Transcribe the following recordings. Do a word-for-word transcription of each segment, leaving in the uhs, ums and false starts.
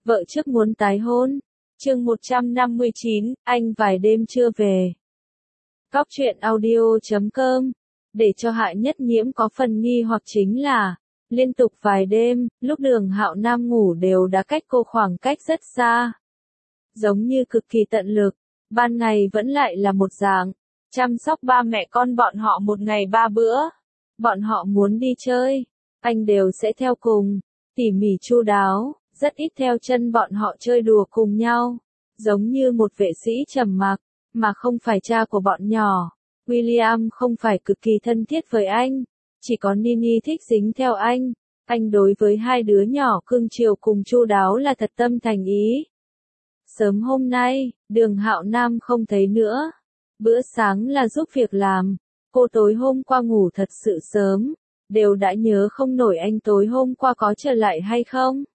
Vợ trước muốn tái hôn. Chương một trăm năm mươi chín, anh vài đêm chưa về. Góc truyện audio chấm com. Để cho Hạ Nhất Nhiễm có phần nghi hoặc chính là, liên tục vài đêm, lúc Đường Hạo Nam ngủ đều đã cách cô khoảng cách rất xa. Giống như cực kỳ tận lực, ban ngày vẫn lại là một dạng, chăm sóc ba mẹ con bọn họ một ngày ba bữa. Bọn họ muốn đi chơi, anh đều sẽ theo cùng, tỉ mỉ chu đáo, rất ít theo chân bọn họ chơi đùa cùng nhau. Giống như một vệ sĩ trầm mặc, mà không phải cha của bọn nhỏ. William không phải cực kỳ thân thiết với anh, chỉ có Nini thích dính theo anh. Anh đối với hai đứa nhỏ cưng chiều cùng chu đáo là thật tâm thành ý. Sớm hôm nay, Đường Hạo Nam không thấy nữa. Bữa sáng là giúp việc làm. Cô tối hôm qua ngủ thật sự sớm, đều đã nhớ không nổi anh tối hôm qua có trở lại hay không.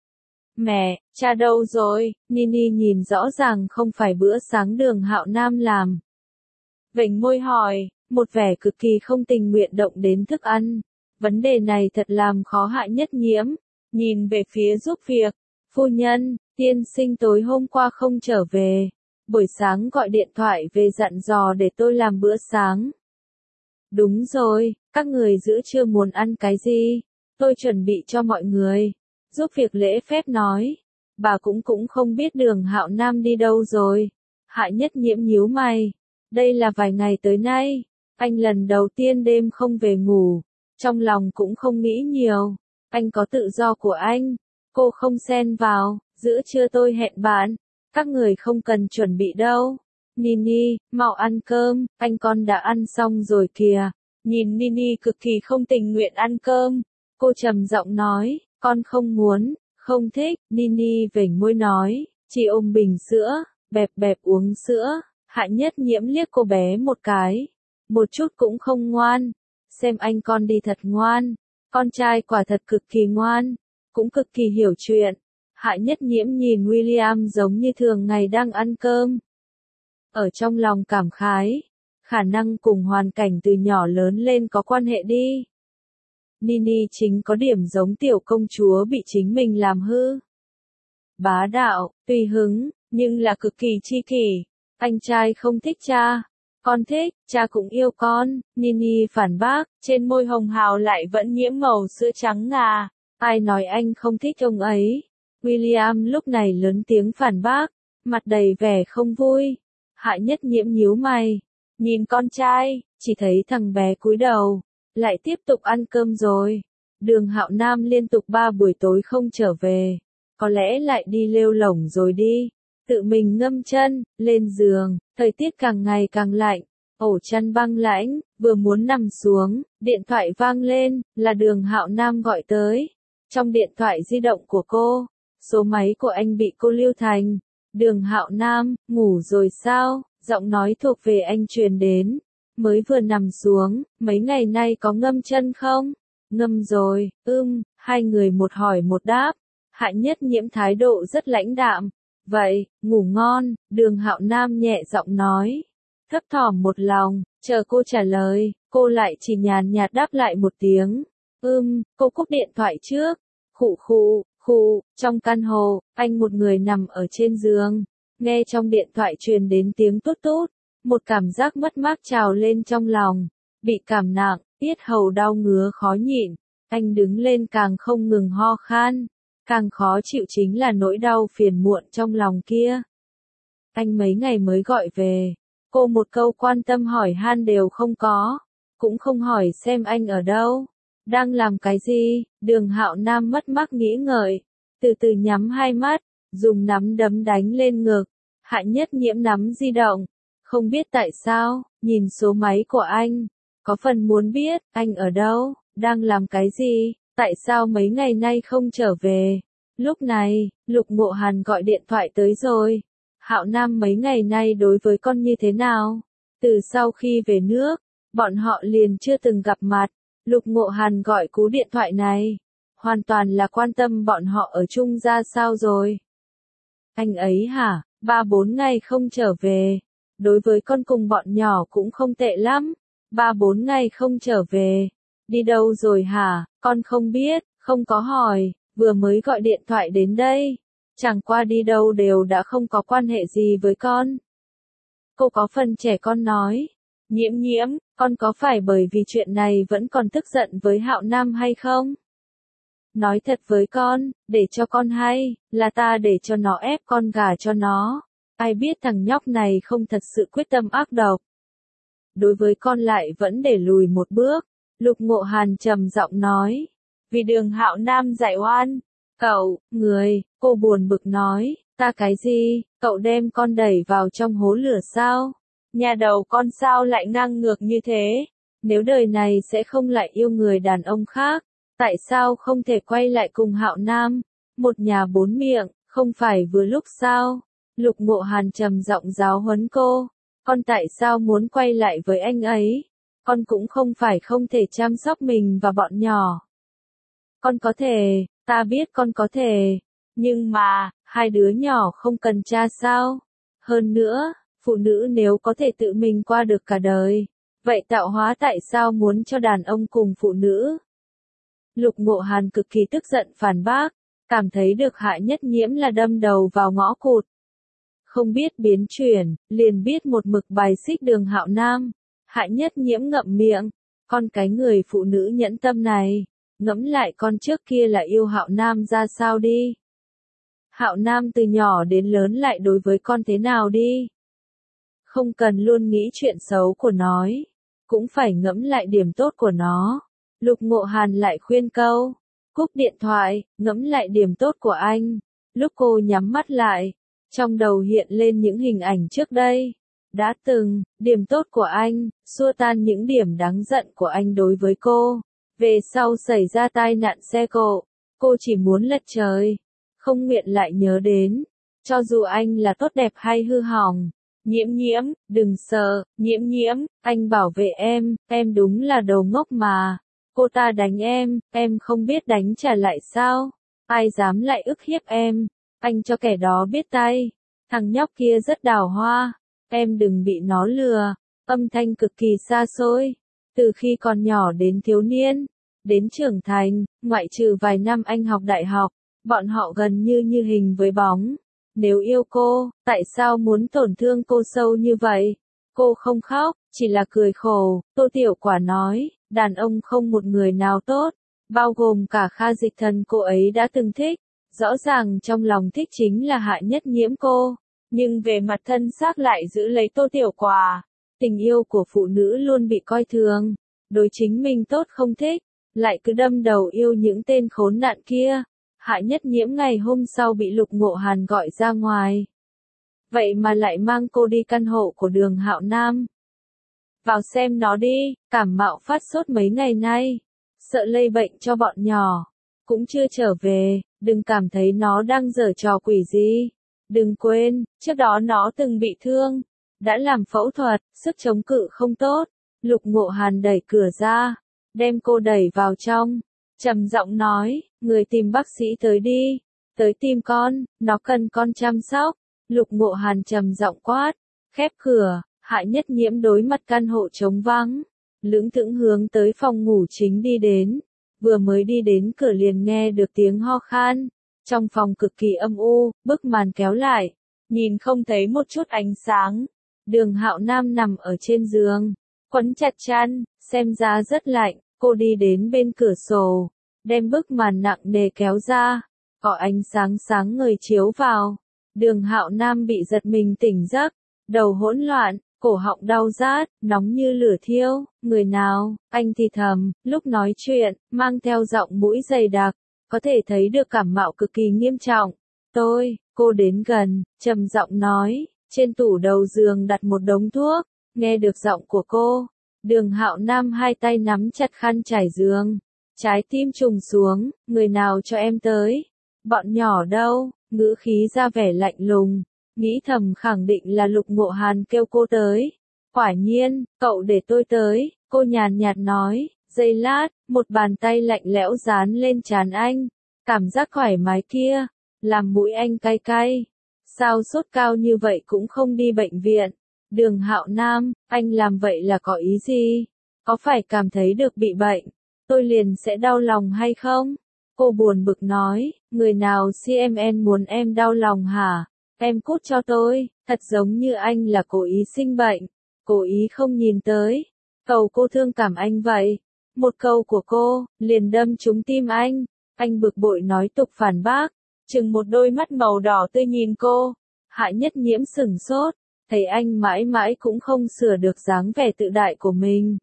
Mẹ, cha đâu rồi? Nini nhìn rõ ràng không phải bữa sáng Đường Hạo Nam làm. Vểnh môi hỏi, một vẻ cực kỳ không tình nguyện động đến thức ăn. Vấn đề này thật làm khó Hạ Nhất Nhiễm. Nhìn về phía giúp việc. Phu nhân, tiên sinh tối hôm qua không trở về. Buổi sáng gọi điện thoại về dặn dò để tôi làm bữa sáng. Đúng rồi, các người giữa trưa muốn ăn cái gì? Tôi chuẩn bị cho mọi người. Giúp việc lễ phép nói. Bà cũng cũng không biết Đường Hạo Nam đi đâu rồi. Hạ Nhất Nhiễm nhíu mày. Đây là vài ngày tới nay, anh lần đầu tiên đêm không về ngủ. Trong lòng cũng không nghĩ nhiều. Anh có tự do của anh. Cô không xen vào. Giữa trưa tôi hẹn bạn. Các người không cần chuẩn bị đâu. Nini, mau ăn cơm. Anh con đã ăn xong rồi kìa. Nhìn Nini cực kỳ không tình nguyện ăn cơm. Cô trầm giọng nói. Con không muốn, không thích. Nini vểnh môi nói. Chỉ ôm bình sữa, bẹp bẹp uống sữa. Hạ Nhất Nhiễm liếc cô bé một cái. Một chút cũng không ngoan. Xem anh con đi thật ngoan. Con trai quả thật cực kỳ ngoan. Cũng cực kỳ hiểu chuyện. Hạ Nhất Nhiễm nhìn William giống như thường ngày đang ăn cơm. Ở trong lòng cảm khái. Khả năng cùng hoàn cảnh từ nhỏ lớn lên có quan hệ đi. Nini chính có điểm giống tiểu công chúa bị chính mình làm hư. Bá đạo, tùy hứng, nhưng là cực kỳ chi kỷ. Anh trai không thích cha. Con thích, cha cũng yêu con. Nini phản bác, trên môi hồng hào lại vẫn nhiễm màu sữa trắng ngà. Ai nói anh không thích ông ấy? William lúc này lớn tiếng phản bác, mặt đầy vẻ không vui. Hạ Nhất Nhiễm nhíu mày, nhìn con trai, chỉ thấy thằng bé cúi đầu, lại tiếp tục ăn cơm rồi. Đường Hạo Nam liên tục ba buổi tối không trở về, có lẽ lại đi lêu lổng rồi đi. Tự mình ngâm chân, lên giường, thời tiết càng ngày càng lạnh, ổ chăn băng lãnh, vừa muốn nằm xuống, điện thoại vang lên, là Đường Hạo Nam gọi tới. Trong điện thoại di động của cô, số máy của anh bị cô lưu thành. Đường Hạo Nam, ngủ rồi sao? Giọng nói thuộc về anh truyền đến. Mới vừa nằm xuống, mấy ngày nay có ngâm chân không? Ngâm rồi, ưm, hai người một hỏi một đáp. Hạ Nhất Nhiễm thái độ rất lãnh đạm. Vậy, ngủ ngon, Đường Hạo Nam nhẹ giọng nói. Thấp thỏm một lòng, chờ cô trả lời, cô lại chỉ nhàn nhạt đáp lại một tiếng. Ưm, cô cúp điện thoại trước. Khụ khụ, khụ, trong căn hộ, anh một người nằm ở trên giường. Nghe trong điện thoại truyền đến tiếng tút tút. Một cảm giác mất mát trào lên trong lòng. Bị cảm nặng, yết hầu đau ngứa khó nhịn. Anh đứng lên càng không ngừng ho khan. Càng khó chịu chính là nỗi đau phiền muộn trong lòng kia. Anh mấy ngày mới gọi về. Cô một câu quan tâm hỏi han đều không có. Cũng không hỏi xem anh ở đâu. Đang làm cái gì? Đường Hạo Nam mất mát nghĩ ngợi. Từ từ nhắm hai mắt. Dùng nắm đấm đánh lên ngực. Hạ Nhất Nhiễm nắm di động. Không biết tại sao, nhìn số máy của anh. Có phần muốn biết, anh ở đâu, đang làm cái gì, tại sao mấy ngày nay không trở về. Lúc này, Lục Ngộ Hàn gọi điện thoại tới rồi. Hạo Nam mấy ngày nay đối với con như thế nào? Từ sau khi về nước, bọn họ liền chưa từng gặp mặt. Lục Ngộ Hàn gọi cú điện thoại này. Hoàn toàn là quan tâm bọn họ ở chung ra sao rồi. Anh ấy hả, ba bốn ngày không trở về. Đối với con cùng bọn nhỏ cũng không tệ lắm. Ba bốn ngày không trở về. Đi đâu rồi hả, con không biết, không có hỏi, vừa mới gọi điện thoại đến đây. chẳng qua đi đâu đều đã không có quan hệ gì với con. Cô có phần trẻ con nói, Nhiễm Nhiễm, con có phải bởi vì chuyện này vẫn còn tức giận với Hạo Nam hay không? Nói thật với con, để cho con hay, là ta để cho nó ép con gả cho nó. Ai biết thằng nhóc này không thật sự quyết tâm ác độc. Đối với con lại vẫn để lùi một bước. Lục Ngộ Hàn trầm giọng nói. Vì Đường Hạo Nam giải oan. Cậu, người, cô buồn bực nói, ta cái gì, cậu đem con đẩy vào trong hố lửa sao? Nhà đầu con sao lại ngang ngược như thế? Nếu đời này sẽ không lại yêu người đàn ông khác, tại sao không thể quay lại cùng Hạo Nam? Một nhà bốn miệng, không phải vừa lúc sao? Lục Ngộ Hàn trầm giọng giáo huấn cô, con tại sao muốn quay lại với anh ấy? Con cũng không phải không thể chăm sóc mình và bọn nhỏ. Con có thể, ta biết con có thể, nhưng mà, hai đứa nhỏ không cần cha sao? Hơn nữa, phụ nữ nếu có thể tự mình qua được cả đời, vậy tạo hóa tại sao muốn cho đàn ông cùng phụ nữ? Lục Ngộ Hàn cực kỳ tức giận phản bác, cảm thấy được Hạ Nhất Nhiễm là đâm đầu vào ngõ cụt. Không biết biến chuyển, liền biết một mực bài xích Đường Hạo Nam. Hạ Nhất Nhiễm ngậm miệng, con cái người phụ nữ nhẫn tâm này, ngẫm lại con trước kia là yêu Hạo Nam ra sao đi. Hạo Nam từ nhỏ đến lớn lại đối với con thế nào đi. Không cần luôn nghĩ chuyện xấu của nó, cũng phải ngẫm lại điểm tốt của nó. Lục Ngộ Hàn lại khuyên câu, cúp điện thoại, ngẫm lại điểm tốt của anh. Lúc cô nhắm mắt lại, trong đầu hiện lên những hình ảnh trước đây. Đã từng, điểm tốt của anh, xua tan những điểm đáng giận của anh đối với cô. Về sau xảy ra tai nạn xe cộ, cô chỉ muốn lật trời, không nguyện lại nhớ đến. Cho dù anh là tốt đẹp hay hư hỏng. Nhiễm Nhiễm, đừng sợ, Nhiễm Nhiễm, anh bảo vệ em, em đúng là đồ ngốc mà. Cô ta đánh em, em không biết đánh trả lại sao? Ai dám lại ức hiếp em? Anh cho kẻ đó biết tay. Thằng nhóc kia rất đào hoa. Em đừng bị nó lừa. Âm thanh cực kỳ xa xôi. Từ khi còn nhỏ đến thiếu niên, đến trưởng thành, ngoại trừ vài năm anh học đại học, bọn họ gần như như hình với bóng. Nếu yêu cô, tại sao muốn tổn thương cô sâu như vậy? Cô không khóc, chỉ là cười khổ. Tô Tiểu Quả nói, đàn ông không một người nào tốt, bao gồm cả Kha Dịch Thần cô ấy đã từng thích. Rõ ràng trong lòng thích chính là Hạ Nhất Nhiễm cô, nhưng về mặt thân xác lại giữ lấy Tô Tiểu Quả. Tình yêu của phụ nữ luôn bị coi thường, đối chính mình tốt không thích, lại cứ đâm đầu yêu những tên khốn nạn kia. Hạ Nhất Nhiễm ngày hôm sau bị Lục Ngộ Hàn gọi ra ngoài. Vậy mà lại mang cô đi căn hộ của Đường Hạo Nam. Vào xem nó đi, cảm mạo phát sốt mấy ngày nay. Sợ lây bệnh cho bọn nhỏ. Cũng chưa trở về, đừng cảm thấy nó đang giở trò quỷ gì. Đừng quên, trước đó nó từng bị thương. Đã làm phẫu thuật, sức chống cự không tốt. Lục Ngộ Hàn đẩy cửa ra, đem cô đẩy vào trong. Trầm giọng nói, người tìm bác sĩ tới đi. Tới tìm con, nó cần con chăm sóc. Lục Ngộ Hàn trầm giọng quát, khép cửa. Hạ Nhất Nhiễm đối mặt căn hộ trống vắng, lững thững hướng tới phòng ngủ chính đi đến. Vừa mới đi đến cửa liền nghe được tiếng ho khan. Trong phòng cực kỳ âm u, bức màn kéo lại, nhìn không thấy một chút ánh sáng. Đường Hạo Nam nằm ở trên giường, quấn chặt chăn, xem ra rất lạnh. Cô đi đến bên cửa sổ, đem bức màn nặng nề kéo ra, có ánh sáng sáng ngời chiếu vào. Đường Hạo Nam bị giật mình tỉnh giấc, đầu hỗn loạn, cổ họng đau rát, nóng như lửa thiêu. Người nào? Anh thì thầm, lúc nói chuyện, mang theo giọng mũi dày đặc, có thể thấy được cảm mạo cực kỳ nghiêm trọng. Tôi, cô đến gần, trầm giọng nói, trên tủ đầu giường đặt một đống thuốc. Nghe được giọng của cô, Đường Hạo Nam hai tay nắm chặt khăn trải giường, trái tim trùng xuống. Người nào cho em tới? Bọn nhỏ đâu? Ngữ khí ra vẻ lạnh lùng, nghĩ thầm khẳng định là Lục Ngộ Hàn kêu cô tới. Quả nhiên, cậu để tôi tới, cô nhàn nhạt nói. Giây lát, một bàn tay lạnh lẽo dán lên trán anh. Cảm giác thoải mái kia, làm mũi anh cay cay. Sao sốt cao như vậy cũng không đi bệnh viện? Đường Hạo Nam, anh làm vậy là có ý gì? Có phải cảm thấy được bị bệnh, tôi liền sẽ đau lòng hay không? Cô buồn bực nói, người nào xê em en muốn em đau lòng hả? Em cút cho tôi, thật giống như anh là cố ý sinh bệnh, cố ý không nhìn tới. Cầu cô thương cảm anh vậy. Một câu của cô, liền đâm trúng tim anh. Anh bực bội nói tục phản bác, chừng một đôi mắt màu đỏ tươi nhìn cô. Hạ Nhất Nhiễm sửng sốt, thấy anh mãi mãi cũng không sửa được dáng vẻ tự đại của mình.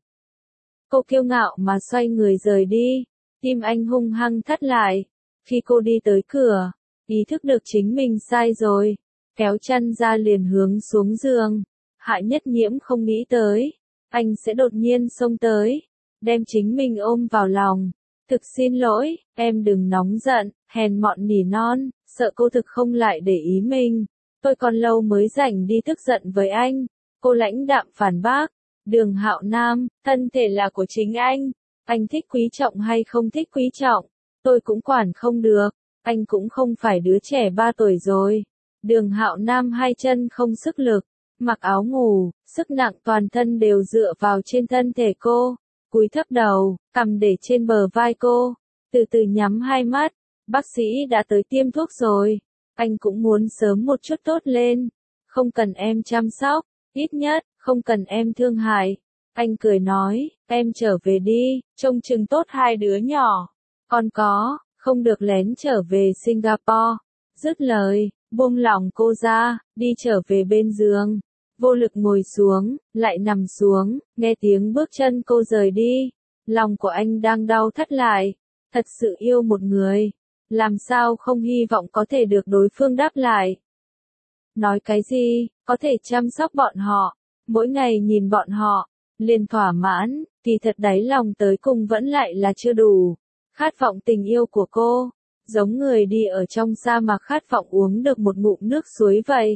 Cô kiêu ngạo mà xoay người rời đi, tim anh hung hăng thắt lại. Khi cô đi tới cửa, ý thức được chính mình sai rồi, kéo chăn ra liền hướng xuống giường. Hạ Nhất Nhiễm không nghĩ tới, anh sẽ đột nhiên xông tới, đem chính mình ôm vào lòng. Thực xin lỗi, em đừng nóng giận, hèn mọn nỉ non, sợ cô thực không lại để ý mình. Tôi còn lâu mới rảnh đi tức giận với anh. Cô lãnh đạm phản bác. Đường Hạo Nam, thân thể là của chính anh. Anh thích quý trọng hay không thích quý trọng, tôi cũng quản không được. Anh cũng không phải đứa trẻ ba tuổi rồi. Đường Hạo Nam hai chân không sức lực, mặc áo ngủ, sức nặng toàn thân đều dựa vào trên thân thể cô. Cúi thấp đầu, cằm để trên bờ vai cô, từ từ nhắm hai mắt. Bác sĩ đã tới tiêm thuốc rồi. Anh cũng muốn sớm một chút tốt lên. Không cần em chăm sóc, ít nhất, không cần em thương hại. Anh cười nói, em trở về đi, trông chừng tốt hai đứa nhỏ. Còn có, không được lén trở về Singapore. Dứt lời, buông lỏng cô ra, đi trở về bên giường. Vô lực ngồi xuống, lại nằm xuống, nghe tiếng bước chân cô rời đi. Lòng của anh đang đau thắt lại. Thật sự yêu một người, làm sao không hy vọng có thể được đối phương đáp lại. Nói cái gì, có thể chăm sóc bọn họ, mỗi ngày nhìn bọn họ, liền thỏa mãn, kỳ thật đáy lòng tới cùng vẫn lại là chưa đủ. Khát vọng tình yêu của cô, giống người đi ở trong sa mạc khát vọng uống được một ngụm nước suối vậy.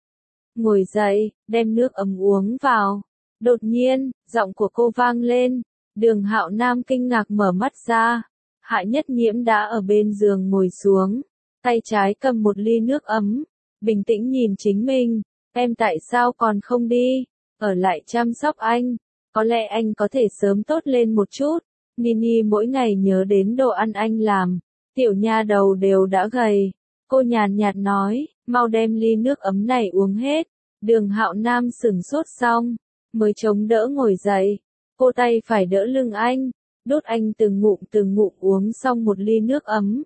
Ngồi dậy, đem nước ấm uống vào. Đột nhiên, giọng của cô vang lên. Đường Hạo Nam kinh ngạc mở mắt ra. Hạ Nhất Nhiễm đã ở bên giường ngồi xuống, tay trái cầm một ly nước ấm, bình tĩnh nhìn chính mình. Em tại sao còn không đi, ở lại chăm sóc anh? Có lẽ anh có thể sớm tốt lên một chút. Nini mỗi ngày nhớ đến đồ ăn anh làm, tiểu nha đầu đều đã gầy. Cô nhàn nhạt nói, mau đem ly nước ấm này uống hết. Đường Hạo Nam sửng sốt xong, mới chống đỡ ngồi dậy. Cô tay phải đỡ lưng anh, đút anh từng ngụm từng ngụm uống xong một ly nước ấm.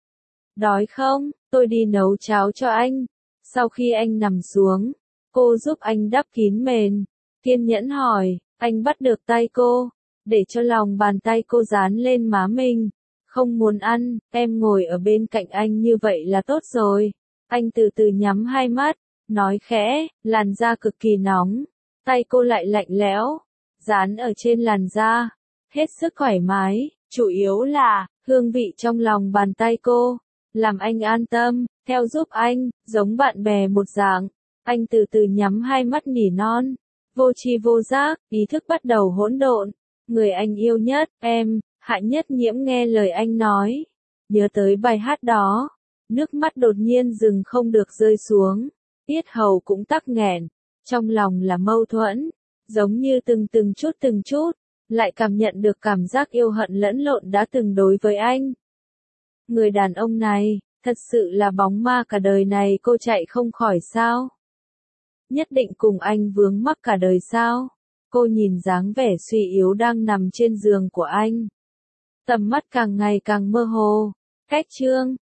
Đói không, tôi đi nấu cháo cho anh. Sau khi anh nằm xuống, cô giúp anh đắp kín mền, kiên nhẫn hỏi. Anh bắt được tay cô, để cho lòng bàn tay cô dán lên má mình. Không muốn ăn, em ngồi ở bên cạnh anh như vậy là tốt rồi. Anh từ từ nhắm hai mắt, nói khẽ, làn da cực kỳ nóng. Tay cô lại lạnh lẽo, dán ở trên làn da, hết sức thoải mái. Chủ yếu là, hương vị trong lòng bàn tay cô, làm anh an tâm, theo giúp anh, giống bạn bè một dạng. Anh từ từ nhắm hai mắt nỉ non, vô tri vô giác, ý thức bắt đầu hỗn độn. Người anh yêu nhất, em. Hạ Nhất Nhiễm nghe lời anh nói, nhớ tới bài hát đó, nước mắt đột nhiên dừng không được rơi xuống, yết hầu cũng tắc nghẹn, trong lòng là mâu thuẫn, giống như từng từng chút từng chút, lại cảm nhận được cảm giác yêu hận lẫn lộn đã từng đối với anh. Người đàn ông này, thật sự là bóng ma cả đời này cô chạy không khỏi sao? Nhất định cùng anh vướng mắc cả đời sao? Cô nhìn dáng vẻ suy yếu đang nằm trên giường của anh. Tầm mắt càng ngày càng mơ hồ. Cách chương